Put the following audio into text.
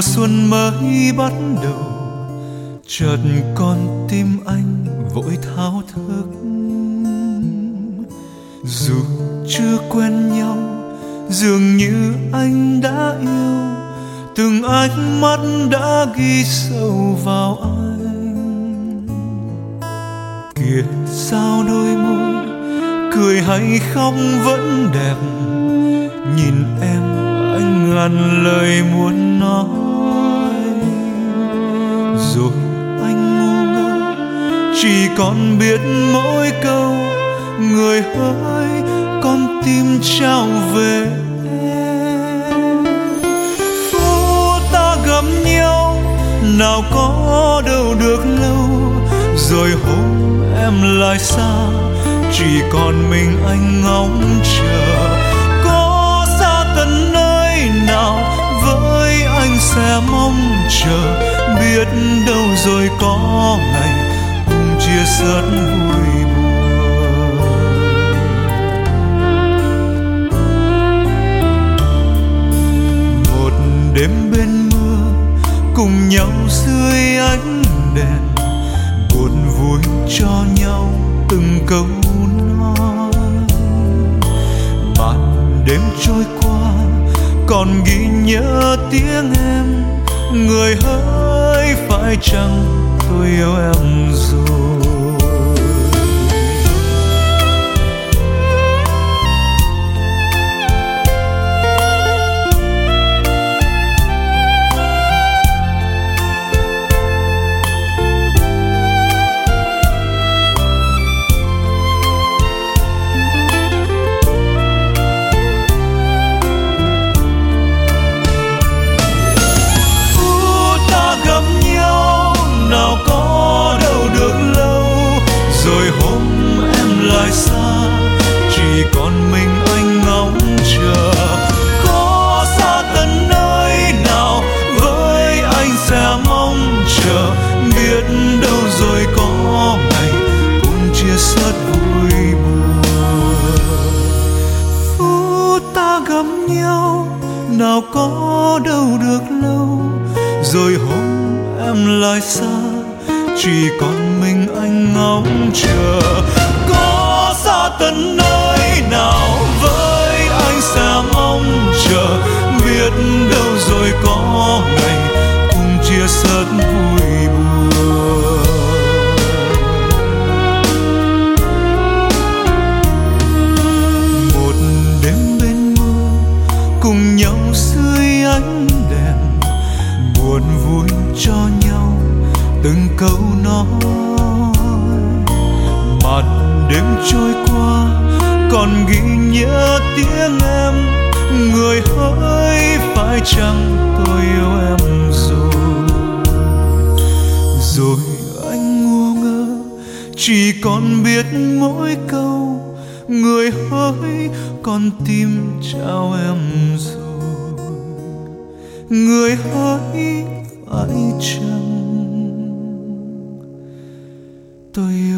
mùa xuân mới bắt đầu, chợt con tim anh vội thao thức. Dù chưa quen nhau, dường như anh đã yêu, từng ánh mắt đã ghi sâu vào anh. Kìa sao đôi môi cười hay khóc vẫn đẹp, nhìn em anh ngàn lời muốn nói. Rồi anh ngu ngơ chỉ còn biết mỗi câu, người hỡi con tim trao về em. Phút ta gặp nhau nào có đâu được lâu, rồi hôm em lại xa, chỉ còn mình anh ngóng chờ. Có xa tận nơi nào với anh sẽ mong chờ, biết đâu rồi có ngày cùng chia sớt vui buồn. Một đêm bên mưa cùng nhau dưới ánh đèn, buồn vui cho nhau từng câu nói. Màn đêm trôi qua còn ghi nhớ tiếng em, người hỡi phải chăng tôi yêu em rồi. Nào có đâu được lâu, rồi hôm em lại xa, chỉ còn mình anh ngóng chờ. Có xa tận nơi nào với anh sẽ mong chờ, biết đâu rồi có ngày cùng chia sớt vui buồn. Phút ta gặp nhau nào có đâu được lâu, rồi hôm em lại xa, chỉ còn mình anh ngóng chờ. Có xa tận nơi nào với anh sẽ mong chờ, biết đâu rồi có ngày cùng chia sớt vui buồn. Một đêm bên mưa cùng nhau dưới ánh đèn, buồn vui cho nhau từng câu nói. Màn đêm trôi qua còn ghi nhớ tiếng em, người hỡi phải chăng tôi yêu em rồi. Rồi anh ngu ngơ chỉ còn biết mỗi câu, người hỡi con tim trao em rồi. Người hỡi phải chăng tôi